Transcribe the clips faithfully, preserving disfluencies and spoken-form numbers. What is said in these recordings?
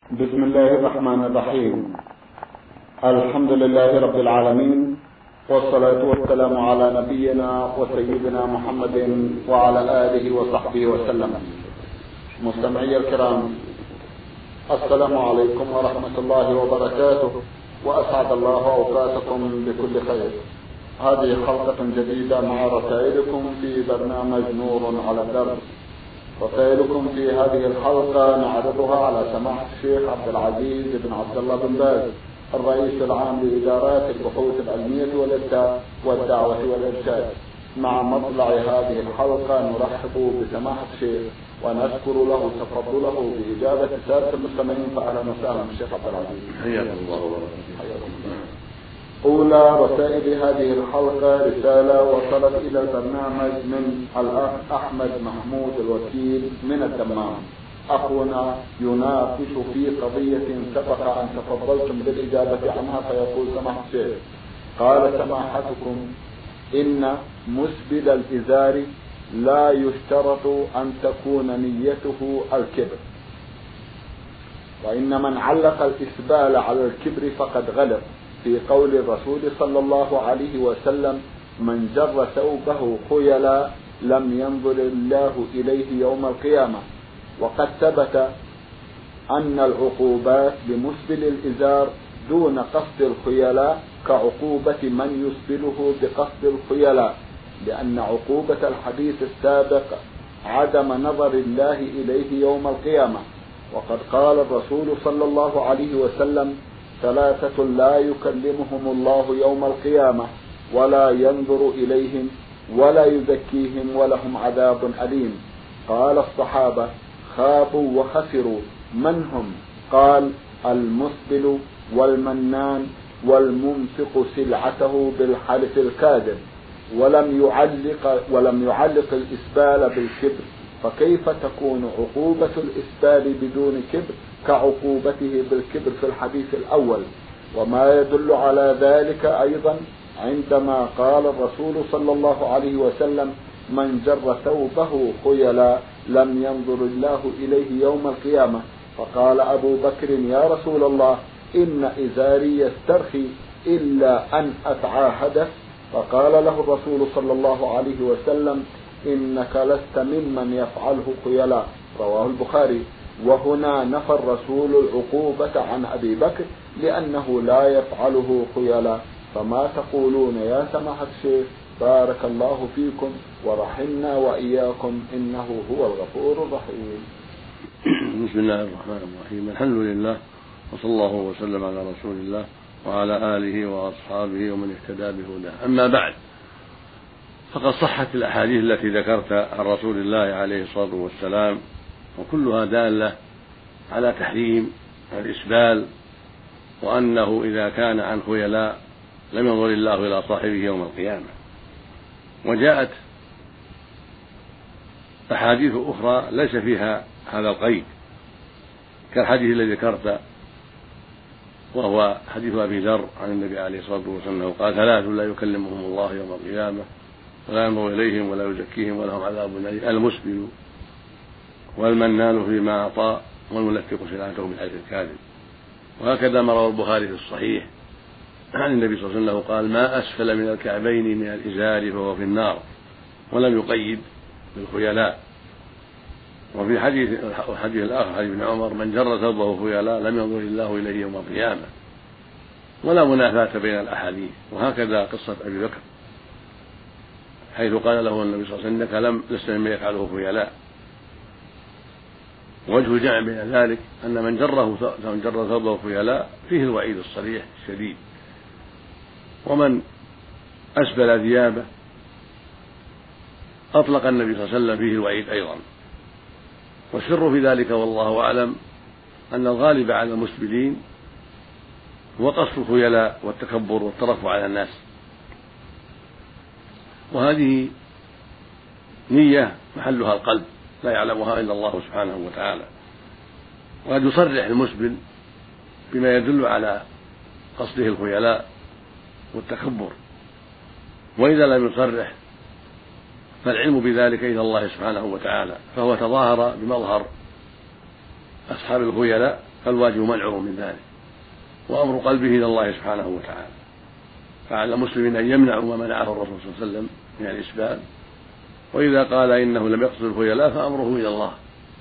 بسم الله الرحمن الرحيم. الحمد لله رب العالمين، والصلاة والسلام على نبينا وسيدنا محمد وعلى آله وصحبه وسلم. مستمعي الكرام، السلام عليكم ورحمة الله وبركاته، وأسعد الله أوقاتكم بكل خير. هذه حلقة جديدة مع رسائلكم في برنامج نور على الدرب. رسائلكم في هذه الحلقة نعرضها على سماحة الشيخ عبد العزيز بن عبد الله بن باز، الرئيس العام لإدارات البحوث العلمية والإفتاء والدعوة والإرشاد. مع مطلع هذه الحلقة نرحب بسماحة الشيخ ونشكر له تفضله بإجابة سادة المستمعين. فأهلا وسهلا الشيخ عبد العزيز، حياكم الله وبارك. أولى رسائل هذه الحلقة رسالة وصلت إلى البرنامج من الأخ أحمد محمود الوكيل من الدمام. أخونا يناقش في قضية سبق أن تفضلتم بالإجابة عنها، فيقول سماحة الشيخ: قال سماحتكم إن مسبل الإزار لا يشترط أن تكون نيته الكبر، وإن من علق الإسبال على الكبر فقد غلط في قول الرسول صلى الله عليه وسلم: من جر ثوبه خيلا لم ينظر الله إليه يوم القيامة. وقد ثبت أن العقوبات لمسبل الإزار دون قصد الخيلاء كعقوبة من يسبله بقصد الخيلاء، لأن عقوبة الحديث السابق عدم نظر الله إليه يوم القيامة. وقد قال الرسول صلى الله عليه وسلم: ثلاثة لا يكلمهم الله يوم القيامة ولا ينظر إليهم ولا يزكيهم ولهم عذاب أليم. قال الصحابة: خابوا وخسروا، من هم؟ قال: المسبل والمنان والمنفق سلعته بالحلف الكاذب. ولم يعلق ولم يعلق الإسبال بالكبر، فكيف تكون عقوبة الإسبال بدون كبر كعقوبته بالكبر في الحديث الأول؟ وما يدل على ذلك أيضا عندما قال الرسول صلى الله عليه وسلم: من جر ثوبه خيلا لم ينظر الله إليه يوم القيامة. فقال أبو بكر: يا رسول الله، إن إزاري يسترخي إلا أن أتعاهده. فقال له الرسول صلى الله عليه وسلم: إنك لست ممن يفعله خيلا. رواه البخاري. وهنا نفى الرسول العقوبة عن أبي بكر لأنه لا يفعله خيلا. فما تقولون يا سماحة الشيخ؟ بارك الله فيكم ورحمنا وإياكم، إنه هو الغفور الرحيم. بسم الله الرحمن الرحيم. الحمد لله، وصلى الله وسلم على رسول الله وعلى آله وأصحابه ومن اهتدى بهداه. أما بعد، فقد صحت الأحاديث التي ذكرت عن رسول الله عليه الصلاة والسلام، وكلها دالة على تحريم الإسبال، وأنه إذا كان عن خيلاء لم ينظر الله إلى صاحبه يوم القيامة. وجاءت أحاديث أخرى ليس فيها هذا القيد، كالحديث الذي ذكرت، وهو حديث أبي ذر عن النبي عليه الصلاة والسلام قال: ثلاث لا يكلمهم الله يوم القيامة ولا ينظر إليهم ولا يزكيهم ولهم عذاب أليم: المسبل والمنان فيما أعطى والمنفق سلعته بالحلف الكاذب. وهكذا ما روى البخاري في الصحيح عن النبي صلى الله عليه وسلم قال: ما أسفل من الكعبين من الإزار فهو في النار، ولم يقيد بالخيلاء. وفي حديث الحديث الآخر حديث ابن عمر: من جر ثوبه خيلاء لم ينظر الله إليه يوم القيامة. ولا منافاة بين الأحاديث. وهكذا قصة أبي بكر، حيث قال له النبي صلى الله عليه وسلم: إنك لم لست مما يفعله خيلاء. وجه الجمع بين ذلك أن من جره من جر ثوبه خيلاء فيه الوعيد الصريح الشديد، ومن أسبل ثيابه أطلق النبي صلى الله عليه وسلم فيه الوعيد أيضا. والسر في ذلك والله أعلم أن الغالب على المسبلين هو قصد الخيلاء والتكبر والترفع على الناس، وهذه نية محلها القلب لا يعلمها إلا الله سبحانه وتعالى. وقد يصرح المسبل بما يدل على قصده الخيلاء والتكبر، وإذا لم يصرح فالعلم بذلك إلى الله سبحانه وتعالى، فهو تظاهر بمظهر أصحاب الخيلاء فالواجب منعه من ذلك، وأمر قلبه إلى الله سبحانه وتعالى. فعلى المسلمين أن يمنعوا ما منعه الرسول صلى الله عليه وسلم من الإسبال، وإذا قال إنه لم يقصد الخيلاء فأمره إلى الله،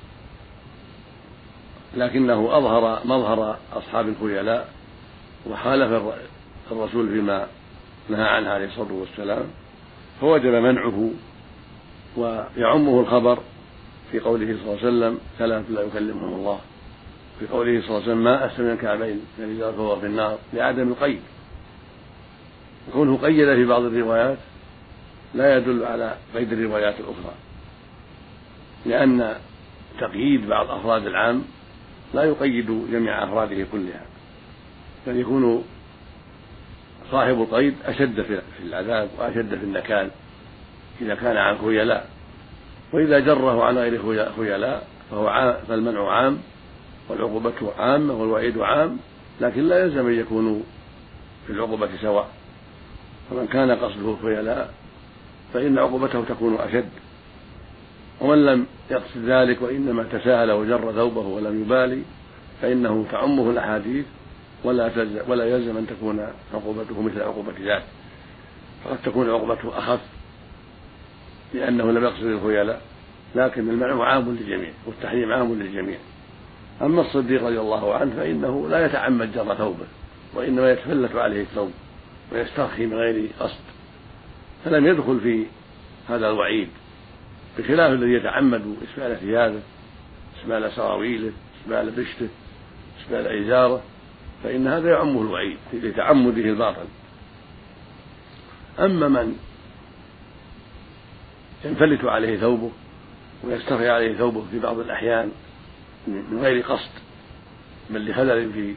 لكنه أظهر مظهر أصحاب الخيلاء وخالف الرسول فيما نهى عنه عليه الصلاة والسلام، فوجب منعه. ويعمه الخبر في قوله صلى الله عليه وسلم ثلاث لا يكلمهم الله، في قوله صلى الله عليه وسلم ما أسفل من الكعبين الإزار فهو في النار، لعدم القيد. كونه قيد في بعض الروايات لا يدل على قيد الروايات الأخرى، لأن تقييد بعض أفراد العام لا يقيد جميع أفراده كلها، بل يكون صاحب القيد أشد في العذاب وأشد في النكال إذا كان عن خيلاء، وإذا جره عن غير خيلاء فهو عام، فالمنع عام والعقوبة عامة والوعيد عام، لكن لا يلزم أن يكونوا في العقوبة سواء. فمن كان قصده الخيلاء فإن عقوبته تكون أشد، ومن لم يقصد ذلك وإنما تساهل وجر ثوبه ولم يبالي فإنه تعمه الأحاديث ولا ولا يلزم أن تكون عقوبته مثل عقوبة ذاك، فقد تكون عقوبته أخف لأنه لم يقصد الخيلاء، لكن المنع عام للجميع والتحريم عام للجميع. أما الصديق رضي الله عنه فإنه لا يتعمد جر ثوبه، وإنما يتفلت عليه الثوب ويسترخي من غير قصد، فلم يدخل في هذا الوعيد، بخلاف الذي يتعمد إسبال ثيابه، إسبال سراويله، إسبال بشته، إسبال إزاره، فإن هذا يعمه الوعيد لتعمده الباطل. أما من ينفلت عليه ثوبه ويسترخي عليه ثوبه في بعض الأحيان من غير قصد بل لخلل في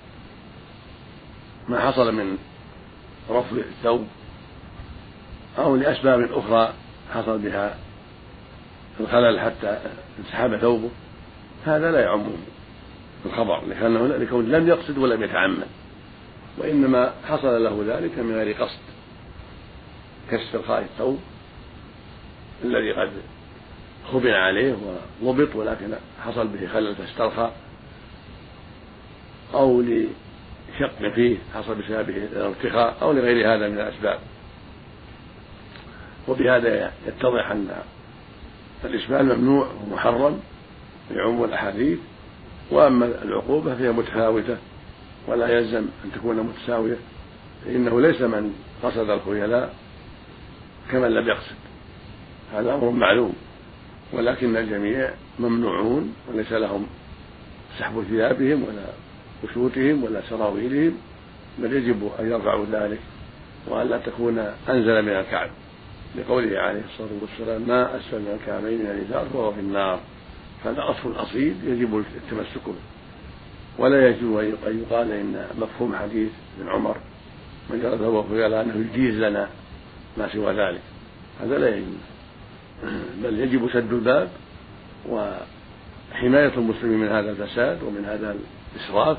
ما حصل من رفع الثوب أو لأسباب أخرى حصل بها الخلل حتى انسحب ثوبه، هذا لا يعمه الخبر لأنه لكون لم يقصد ولم يتعمد، وإنما حصل له ذلك من غير قصد كاسترخاء الثوب الذي قد خبن عليه وضبط ولكن حصل به خلل فاسترخى، أو لشق فيه حصل بسببه الارتخاء أو لغير هذا من الأسباب. وبهذا يتضح أن الإسبال ممنوع ومحرم لعموم الأحاديث، وأما العقوبة فهي متفاوتة ولا يلزم أن تكون متساوية، فإنه ليس من قصد الخيلاء كمن لم يقصد، هذا أمر معلوم، ولكن الجميع ممنوعون وليس لهم سحب ثيابهم ولا وشوتهم ولا سراويلهم، بل يجب أن يرفعوا ذلك وأن لا تكون أنزل من الكعب، لقوله عليه الصلاة والسلام ما أسفل من الكعبين من الإزار فهو في النار، فهذا أصل أصيل يجب التمسك به. ولا يجوز أن يقال إن مفهوم حديث ابن عمر من جرى ثوبه خيلاء أنه يجيز لنا ما سوى ذلك، هذا لا يجوز، بل يجب سد الباب وحماية المسلمين من هذا الفساد ومن هذا الإسراف،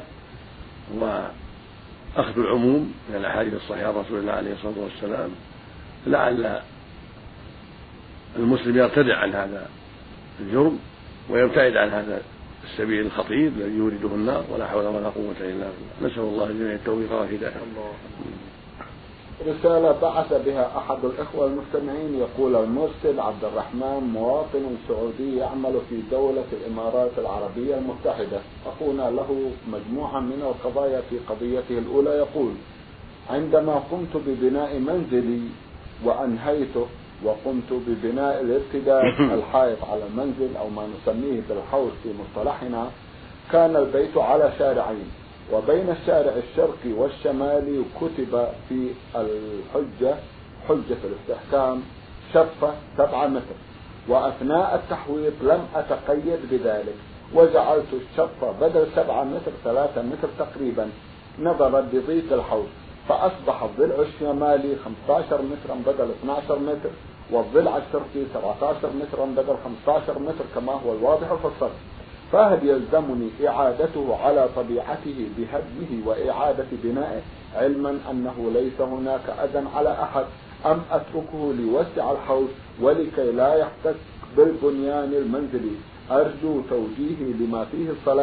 وأخذ العموم من الأحاديث الصحيحة رسول الله عليه الصلاة والسلام، لعل المسلم يرتدع عن هذا الجرم ويبتعد عن هذا السبيل الخطير الذي يورده النار، ولا حول ولا قوة إلا بالله. نسأل الله جميع التوفيق والهداية. رسالة بعث بها أحد الإخوة المستمعين يقول المرسل عبد الرحمن مواطن سعودي يعمل في دولة الإمارات العربية المتحدة، أخونا له مجموعة من القضايا في قضيته الأولى. يقول عندما قمت ببناء منزلي وأنهيته وقمت ببناء الارتداد الحائط على المنزل أو ما نسميه بالحوش في مصطلحنا، كان البيت على شارعين، وبين الشارع الشرقي والشمالي كتب في الحجة حجة الاستحكام شفة سبعة متر، وأثناء التحويط لم أتقيد بذلك وجعلت الشفة بدل سبعة متر ثلاثة متر تقريبا نظرا لضيق الحوض، فأصبح الضلع الشمالي خمسة عشر مترا بدل اثني عشر متر، والضلع الشرقي سبعة عشر مترا بدل خمسة عشر متر كما هو الواضح في الصف، فهل يلزمني إعادته على طبيعته بهدمه وإعادة بنائه علما أنه ليس هناك أذى على أحد، أم أتركه ليوسع الحوض ولكي لا يحتك بالبنيان المنزلي؟ أرجو توجيهي لما فيه الصلاح،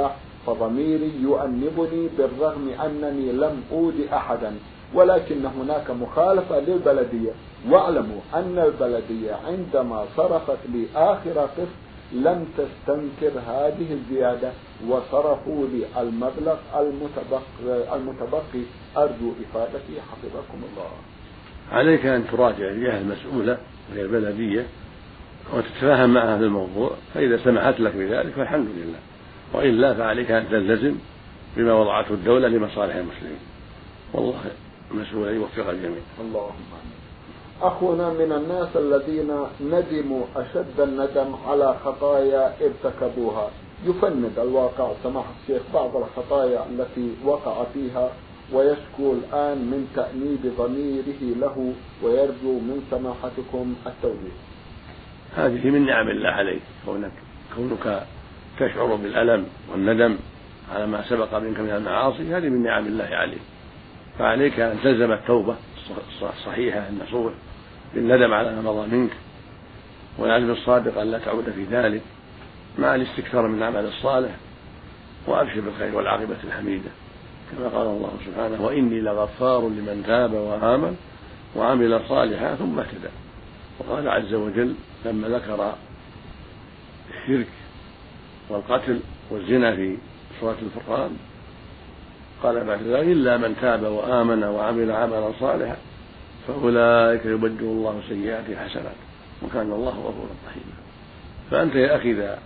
فضميري يؤنبني بالرغم أنني لم أودي أحدا، ولكن هناك مخالفة للبلدية. واعلموا أن البلدية عندما صرفت لي آخر قسط لم تستنكر هذه الزيادة وصرفوا لي المبلغ المتبقي, المتبقي. أرجو إفادتي حفظكم الله. عليك أن تراجع الجهة المسؤولة وهي البلدية وتتفاهم معها في الموضوع، فإذا سمحت لك بذلك فالحمد لله، وإلا فعليك أن تلتزم بما وضعته الدولة لمصالح المسلمين، والله مسؤول يوفق الجميع. اللهم آمين. أخونا من الناس الذين ندموا أشد الندم على خطايا ارتكبوها، يفند الواقع سماحة الشيخ بعض الخطايا التي وقع فيها ويشكو الآن من تأنيب ضميره له ويرجو من سماحتكم التوجيه. هذه من نعم الله عليك، كونك, كونك تشعر بالألم والندم على ما سبق منك من المعاصي، هذه من نعم الله عليك، فعليك أن تلزم التوبة الصحيحة النصوح بالندم على ما مضى منك، والعزم الصادق أن لا تعود في ذلك، مع الاستكثار من العمل الصالح، وأبشر بالخير والعاقبة الحميدة، كما قال الله سبحانه: وإني لغفار لمن تاب وآمن وعمل صالحا ثم اهتدى. وقال عز وجل لما ذكر الشرك والقتل والزنا في سورة الفرقان قال بعد ذلك: إلا من تاب وآمن وعمل عملا صالحا فأولئك يبدل الله سيئاتهم حسنات وكان الله غفورا رحيما. فأنت يا أخي إذا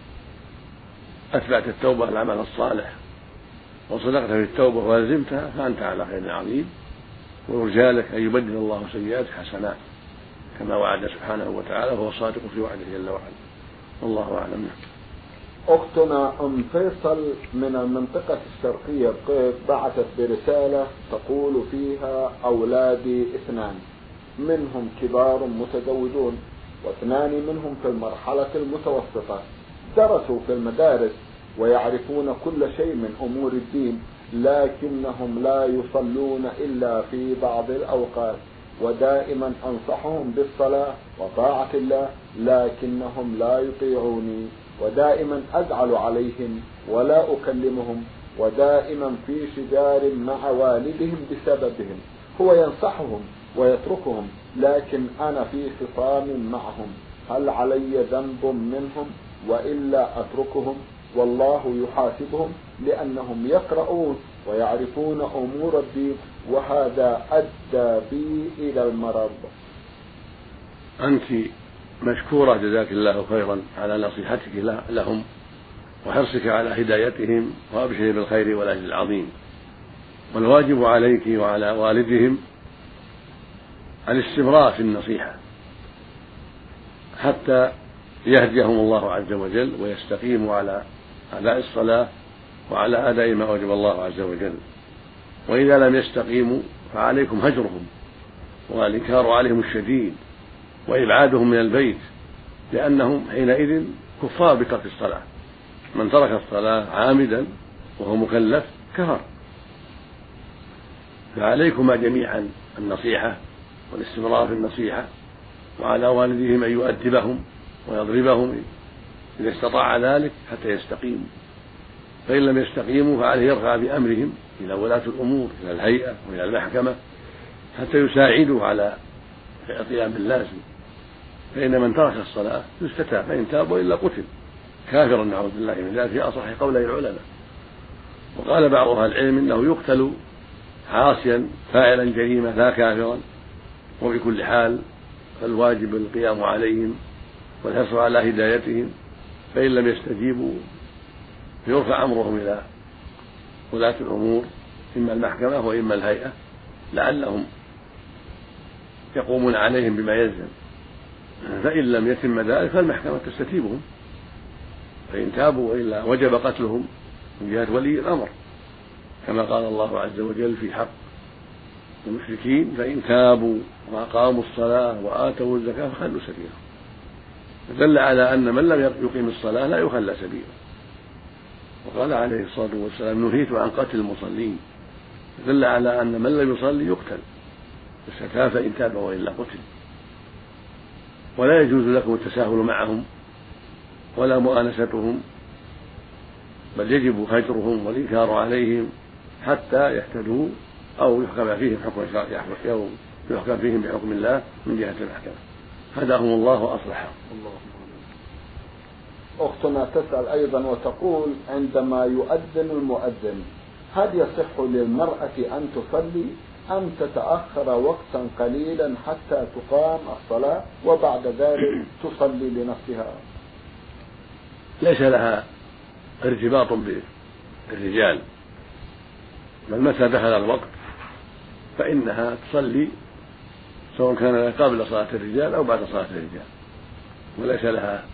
أتبعت التوبة العمل الصالح وصدقت في التوبة ولزمتها فأنت على خير عظيم، ورجالك أن يبدل الله سيئاتك حسنات كما وعد سبحانه وتعالى، وهو صادق في وعده جل وعلا، والله أعلم. أختنا أم فيصل من المنطقة الشرقية القيف بعثت برسالة تقول فيها: أولادي اثنان، منهم كبار متزوجون، واثنان منهم في المرحلة المتوسطة، درسوا في المدارس ويعرفون كل شيء من أمور الدين، لكنهم لا يصلون إلا في بعض الأوقات، ودائما أنصحهم بالصلاة وطاعة الله لكنهم لا يطيعوني، ودائما أزعل عليهم ولا أكلمهم، ودائما في شجار مع والدهم بسببهم. هو ينصحهم ويتركهم لكن أنا في خصام معهم، هل علي ذنب منهم وإلا أتركهم؟ والله يحاسبهم لأنهم يقرؤون ويعرفون أمور الدين، وهذا أدى بي إلى المرض. أنت مشكورة جزاك الله خيرا على نصيحتك لهم وحرصك على هدايتهم، وأبشر بالخير والأجر العظيم. والواجب عليك وعلى والدهم الاستمرار في النصيحة حتى يهديهم الله عز وجل ويستقيموا على أداء الصلاة وعلى أداء ما وجب الله عز وجل. وإذا لم يستقيموا فعليكم هجرهم والإنكار عليهم الشديد وإبعادهم من البيت، لأنهم حينئذ كفار بترك الصلاة. من ترك الصلاة عامدا وهو مكلف كفر. فعليكما جميعا النصيحة والاستمرار في النصيحة، وعلى والديهم أن يؤدبهم ويضربهم إذا استطاع ذلك حتى يستقيموا، فإن لم يستقيموا فعليه يرفع بأمرهم إلى ولاة الأمور، إلى الهيئة وإلى المحكمة، حتى يساعدوا على القيام باللازم. فإن من ترك الصلاة يستتاب، فإن تاب وإلا قتل كافرا نعوذ بالله من ذلك في أصح قولي العلماء. وقال بعض أهل العلم إنه يقتل عاصيا فاعلا جريمة لا كافرا. وبكل حال فالواجب القيام عليهم والحرص على هدايتهم، فإن لم يستجيبوا فيرفع أمرهم إلى ولاة الأمور، إما المحكمة وإما الهيئة، لعلهم يقومون عليهم بما يلزم. فإن لم يتم ذلك فالمحكمة تستتيبهم، فإن تابوا وإلا وجب قتلهم من جهة ولي الأمر، كما قال الله عز وجل في حق المشركين: فإن تابوا وأقاموا الصلاة وآتوا الزكاة فخلوا سبيلهم. فدل على أن من لم يقيم الصلاة لا يخلى سبيله. وقال عليه الصلاة والسلام: نهيت عن قتل المصلين. فدل على أن من لم يصلي يقتل بالزكاة فإن تاب وإلا قتل. ولا يجوز لكم التساهل معهم ولا مؤانستهم بل يجب هجرهم والإنكار عليهم حتى يهتدوا أو يحكم فيهم حكم أو يحكم فيهم بحكم الله من جهة المحكمة. هداهم الله وأصلحهم. أختنا تسأل أيضا وتقول: عندما يؤذن المؤذن هل يصح للمرأة أن تصلي أم تتأخر وقتا قليلا حتى تقام الصلاة وبعد ذلك تصلي لنفسها؟ ليس لها ارتباط بالرجال، بل متى دخل الوقت فإنها تصلي سواء كان قبل صلاة الرجال أو بعد صلاة الرجال، وليس لها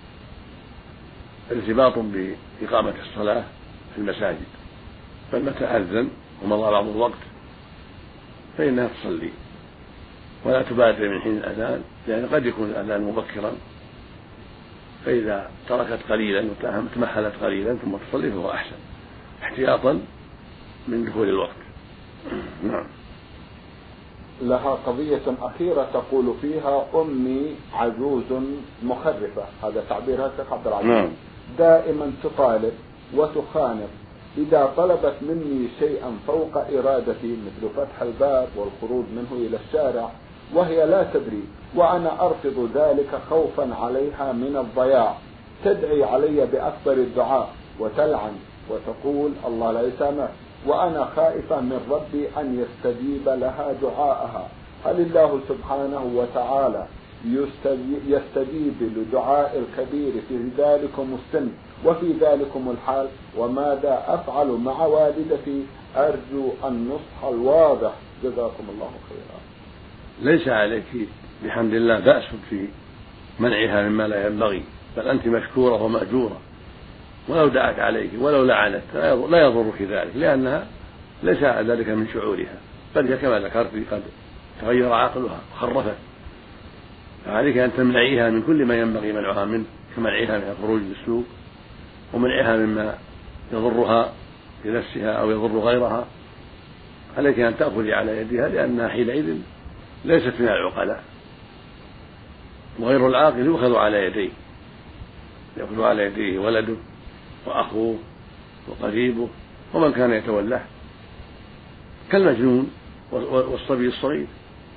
ارتباط بإقامة الصلاة في المساجد، بل متى أذن ومضى بعض الوقت فإنها تصلي ولا تبادر من حين الأذان، لأن قد يكون الأذان مبكرا، فإذا تركت قليلا وتمهلت قليلا ثم تصلي فهو أحسن احتياطا من دخول الوقت. نعم. لها قضية أخيرة تقول فيها: أمي عجوز مخرفة، هذا تعبيرها شيخ عبد العزيز. نعم. دائما تطالب وتخانق، إذا طلبت مني شيئا فوق إرادتي مثل فتح الباب والخروج منه إلى الشارع وهي لا تدري، وأنا أرفض ذلك خوفا عليها من الضياع، تدعي علي بأكبر الدعاء وتلعن وتقول الله لا يسامح، وأنا خائفة من ربي أن يستجيب لها دعاءها. هل الله سبحانه وتعالى يستجيب لدعاء الكبير في ذلكم السن وفي ذلكم الحال؟ وماذا أفعل مع والدتي؟ أرجو النصح الواضح، جزاكم الله خيرا. ليس عليك بحمد الله بأس في منعها مما لا ينبغي، بل أنت مشكورة ومأجورة، ولو دعت عليك ولو لعنت لا يضرك ذلك، لأنها ليس ذلك من شعورها، بل هي كما ذكرت قد تغير عقلها وخرفت، فعليك أن تمنعيها من كل ما ينبغي منعها منه، كمنعها من الخروج للسوق ومنعها مما يضرها لنفسها أو يضر غيرها. عليك أن تأخذي على يدها، لأنها حينئذ ليست من العقلاء، وغير العاقل يؤخذ على يديه، يأخذ على يديه ولده وأخوه وقريبه ومن كان يتولاه كالمجنون والصبي الصغير.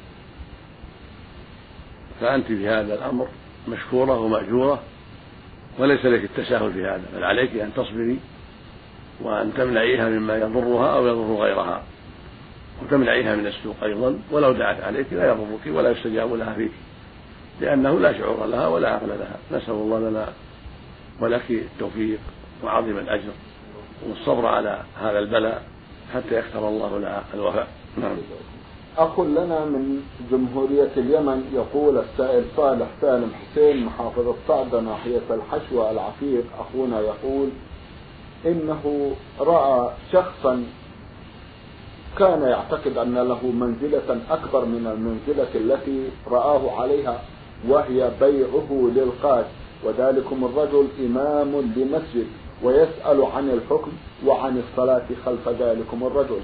فأنت في هذا الأمر مشكورة ومأجورة، وليس لك التساهل في هذا، بل عليك أن تصبري وأن تمنعيها مما يضرها أو يضر غيرها، وتمنعيها من السوق أيضا، ولو دعت عليك لا يضرك ولا يستجاب لها فيك، لأنه لا شعور لها ولا عقل لها. نسأل الله لنا ولك التوفيق وعظيم الأجر والصبر على هذا البلاء حتى يختار الله لها الوفاء. نعم. أخ لنا من جمهورية اليمن يقول السائل صالح سالم حسين محافظة صعدة ناحية الحشوة العفيق، أخونا يقول إنه رأى شخصا كان يعتقد أن له منزلة أكبر من المنزلة التي رآه عليها، وهي بيعه للقاس، وذلكم الرجل إمام لمسجد ويسأل عن الحكم وعن الصلاة خلف ذلكم الرجل.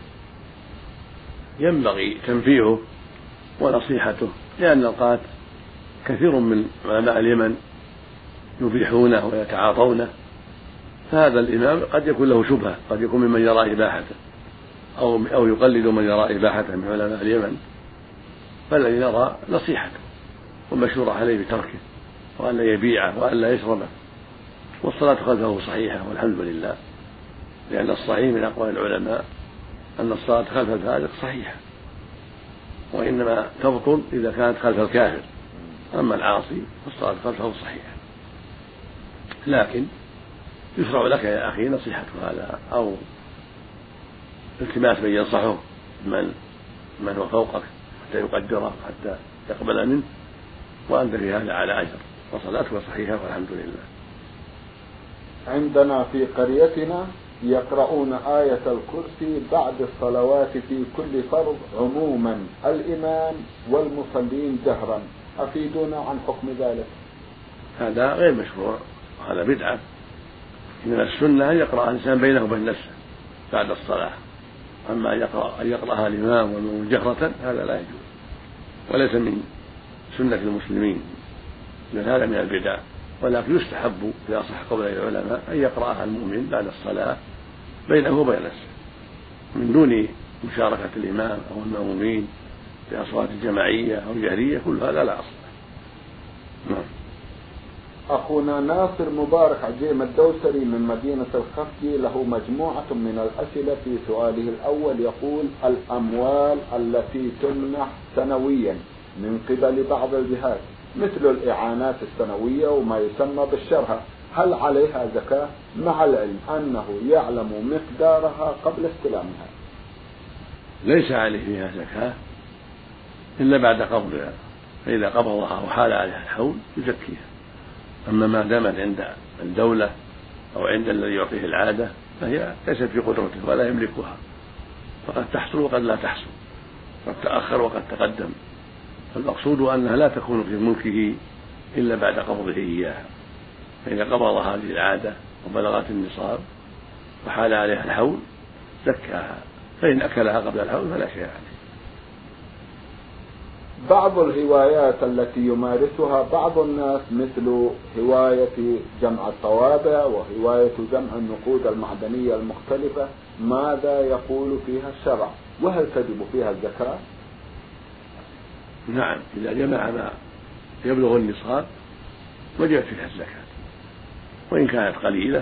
ينبغي تنفيهه ونصيحته، لأن القات كثير من علماء اليمن يبيحونه ويتعاطونه، فهذا الإمام قد يكون له شبهة، قد يكون ممن يرى إباحته أو أو يقلد من يرى إباحته من علماء اليمن، فالذي نرى نصيحته والمشورة عليه بتركه وأن لا يبيعه وأن لا يشربه، والصلاة خلفه صحيحة والحمد لله، لأن الصحيح من أقوال العلماء أن الصلاة خلف الفاسق صحيحة، وإنما تبطل إذا كانت خلف الكافر، أما العاصي فالصلاة خلفه صحيحة. لكن يشرع لك يا أخي نصيحة هذا أو التماس من ينصحه من من هو فوقك حتى يقدره حتى يقبل منه، وأنت في هذا على أجر وصلاتك صحيحة والحمد لله. عندنا في قريتنا يقرؤون آية الكرسي بعد الصلوات في كل فرض عموما، الإمام والمصلين جهرا، أفيدونا عن حكم ذلك. هذا غير مشروع، هذا بدعة. من السنة أن يقرأ الإنسان بينه وبين نفسه بعد الصلاة، أما أن يقرأ أن يقرأها الإمام والمؤمن جهرة هذا لا يجوز، وليس من سنة المسلمين، لأن هذا من البدع ولكن يستحب إذا صح قول العلماء أن يقرأها المؤمن بعد الصلاة بينه وبين نفسه من دون مشاركة الإمام أو المأمومين في أصوات جماعية أو جهرية، كل هذا لا أصل له. أخونا ناصر مبارك عجيم الدوسري من مدينة الخفجي له مجموعة من الأسئلة. في سؤاله الأول يقول: الأموال التي تمنح سنويا من قبل بعض الجهات مثل الإعانات السنوية وما يسمى بالشرهة، هل عليها زكاة مع العلم أنه يعلم مقدارها قبل استلامها؟ ليس عليه فيها زكاة إلا بعد قبضها، فإذا قبضها وحال عليها الحول يزكيها. أما ما دامت عند الدولة أو عند الذي يعطيه العادة فهي ليست في قدرته ولا يملكها، فقد تحصل وقد لا تحصل، قد تأخر وقد تقدم، فالمقصود أنها لا تكون في ملكه إلا بعد قبضه إياها. فإذا قبض هذه العادة وبلغت النصاب وحال عليها الحول زكاها، فإن أكلها قبل الحول فلا شيء عليه. بعض الهوايات التي يمارسها بعض الناس مثل هواية جمع الطوابع وهواية جمع النقود المعدنية المختلفة، ماذا يقول فيها الشرع؟ وهل تجب فيها الزكاة؟ نعم، إذا جمع ما يبلغ النصاب وجبت فيها الزكاة، وإن كانت قليلة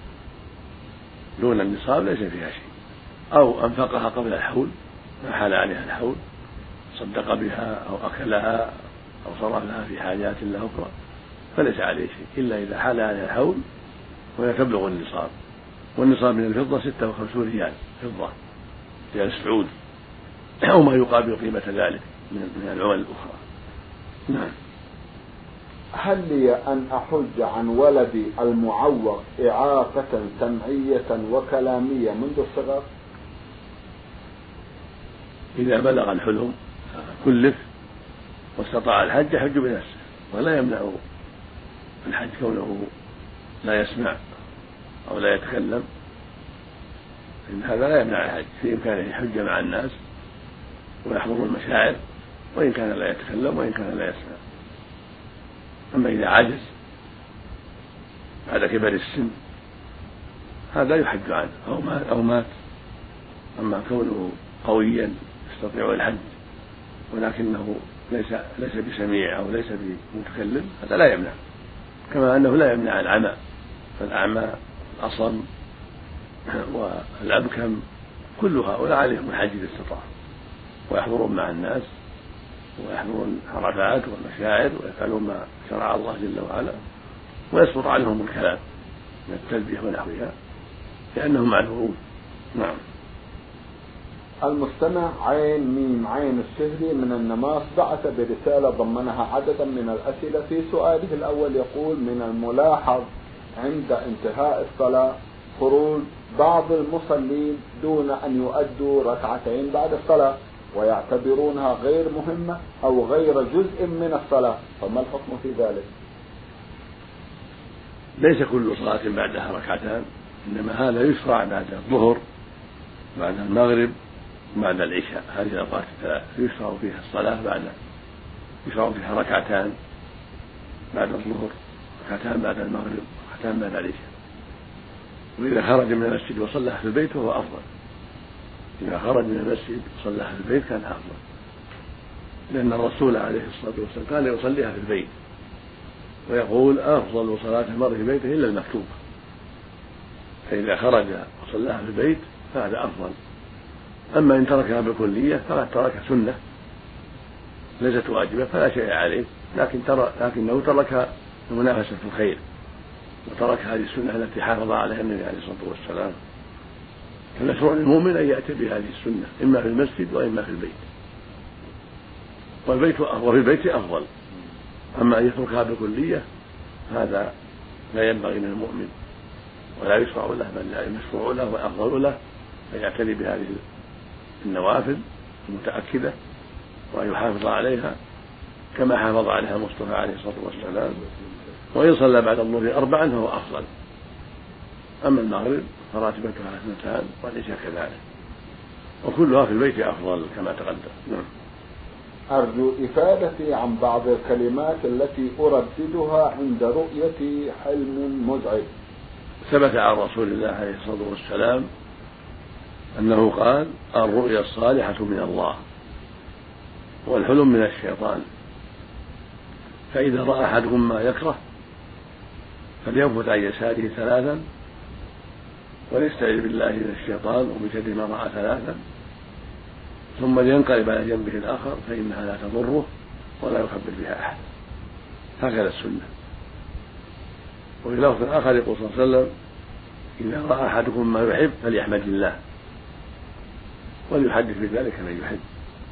دون النصاب ليس فيها شيء، أو أنفقها قبل الحول ما حال عليها الحول صدق بها أو أكلها أو صرف لها في حاجات له أخرى فليس عليه شيء، إلا إذا حال عليها الحول وهي تبلغ النصاب. والنصاب من الفضة ستة وخمسون ريال فضة ريال سعودي أو ما يقابل قيمة ذلك من العمل الأخرى. نعم. هل لي أن أحج عن ولدي المعوق إعاقة سمعية وكلامية منذ الصغر؟ إذا بلغ الحلم كلف واستطاع الحج يحج بنفسه، ولا يمنع الحج كونه لا يسمع أو لا يتكلم، إن هذا لا يمنع الحج، في إمكانه يحج مع الناس ويحضر المشاعر وإن كان لا يتكلم وإن كان لا يسمع. أما إذا عجز بعد كبر السن هذا يحج عنه أو مات, أو مات. أما كونه قويا يستطيع الحج ولكنه ليس ليس بسميع أو ليس بمتكلم هذا لا يمنع، كما أنه لا يمنع العمى، فالأعمى الأصم والأبكم كل هؤلاء عليهم الحج إذا استطاعوا، ويحضرون مع الناس ويحضرون العرفات والمشاعر ويفعلون ما شرع الله جل وعلا، ويسقط عنهم الكلام من التلبية ونحوها لأنهم معذورون. نعم. المستمع عين ميم عين الشهري من النماص بعث برسالة ضمنها عددا من الأسئلة. في سؤاله الأول يقول: من الملاحظ عند انتهاء الصلاة خروج بعض المصلين دون أن يؤدوا ركعتين بعد الصلاة ويعتبرونها غير مهمة أو غير جزء من الصلاة، فما الحكم في ذلك؟ ليس كل صلاة بعدها ركعتان، إنما هذا يشرع بعد الظهر بعد المغرب بعد العشاء، هذه الأوقات الثلاث يشرع فيها الصلاة بعد يشرع فيها ركعتان بعد الظهر، ركعتان بعد المغرب، ركعتان بعد العشاء. وإذا خرج من المسجد وصلى في البيت فهو أفضل، إذا خرج من المسجد وصلى في البيت كان أفضل، لأن الرسول عليه الصلاة والسلام كان يصليها في البيت ويقول: أفضل صلاة المرء في بيته إلا المكتوبة، فإذا خرج وصلاها في البيت فهذا أفضل. أما إن تركها بالكلية فقد ترك سنة ليست واجبة فلا شيء عليه، لكن ترى لكنه ترك المنافسة في الخير وترك هذه السنة التي حافظ عليها النبي عليه الصلاة والسلام. فمشروع للمؤمن أن يأتي بهذه السنة إما في المسجد وإما في البيت، والبيت وفي البيت أفضل. أما أن يتركها بالكلية هذا لا ينبغي من المؤمن ولا يشرع له، بل مشروع له وأفضل له أن يعتني بهذه النوافل المتأكدة وأن يحافظ عليها كما حافظ عليها المصطفى عليه الصلاة والسلام. وإن صلى بعد الظهر أربعا فهو أفضل. أما المغرب فراتبتها اثنتان والعشاء كذلك، وكلها في البيت أفضل كما تقدم. نعم. أرجو إفادتي عن بعض الكلمات التي أرددها عند رؤية حلم مزعج. ثبت عن رسول الله عليه الصلاة والسلام أنه قال: الرؤيا الصالحة من الله والحلم من الشيطان، فإذا رأى أحدكم ما يكره فلينفث عن يساره ثلاثا وليستعذ بالله من الشيطان ومن شر ما رأى ثلاثا، ثم لينقلب على جنبه الآخر فإنها لا تضره ولا يخبر بها أحد. هكذا السنة. وفي لفظ آخر يقول صلى الله عليه وسلم: إذا رأى أحدكم ما يحب فليحمد الله وليحدث بذلك من يحب،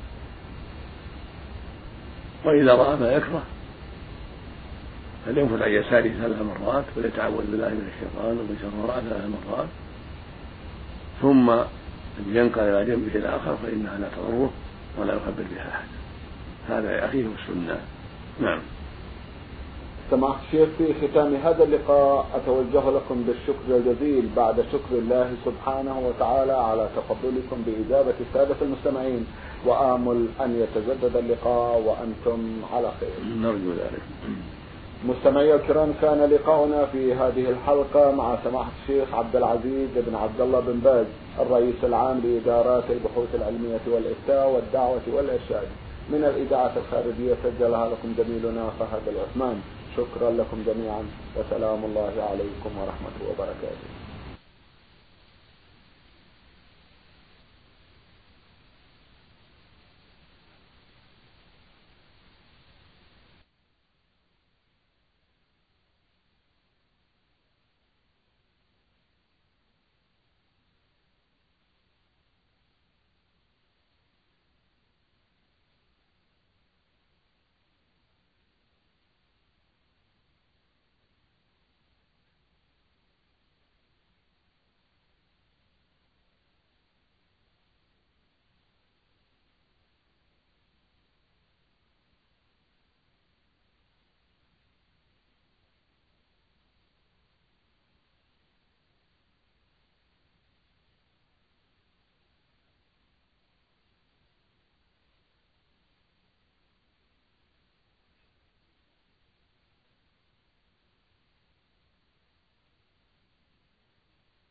وإذا رأى ما يكره فلينفث عن يساره ثلاث مرات وليتعوذ بالله من الشيطان ومن شر ما رأى ثلاث مرات، ثم ينقل إلى جنبه الآخر فإنها لا تضره ولا يخبر بها أحد. هذا يا أخي هو السنة. نعم. سماحة الشيخ، في ختام هذا اللقاء أتوجه لكم بالشكر الجزيل بعد شكر الله سبحانه وتعالى على تقبلكم بإجابة السادة المستمعين، وآمل أن يتجدد اللقاء وأنتم على خير. نرجو ذلك. مستمعي الكرام، كان لقاؤنا في هذه الحلقة مع سماحة الشيخ عبد العزيز بن عبد الله بن باز، الرئيس العام لإدارات البحوث العلمية والإفتاء والدعوة والإرشاد من الإذاعة الخارجية، سجلها لكم زميلنا فهد العثمان. شكرا لكم جميعا، وسلام الله عليكم ورحمة وبركاته.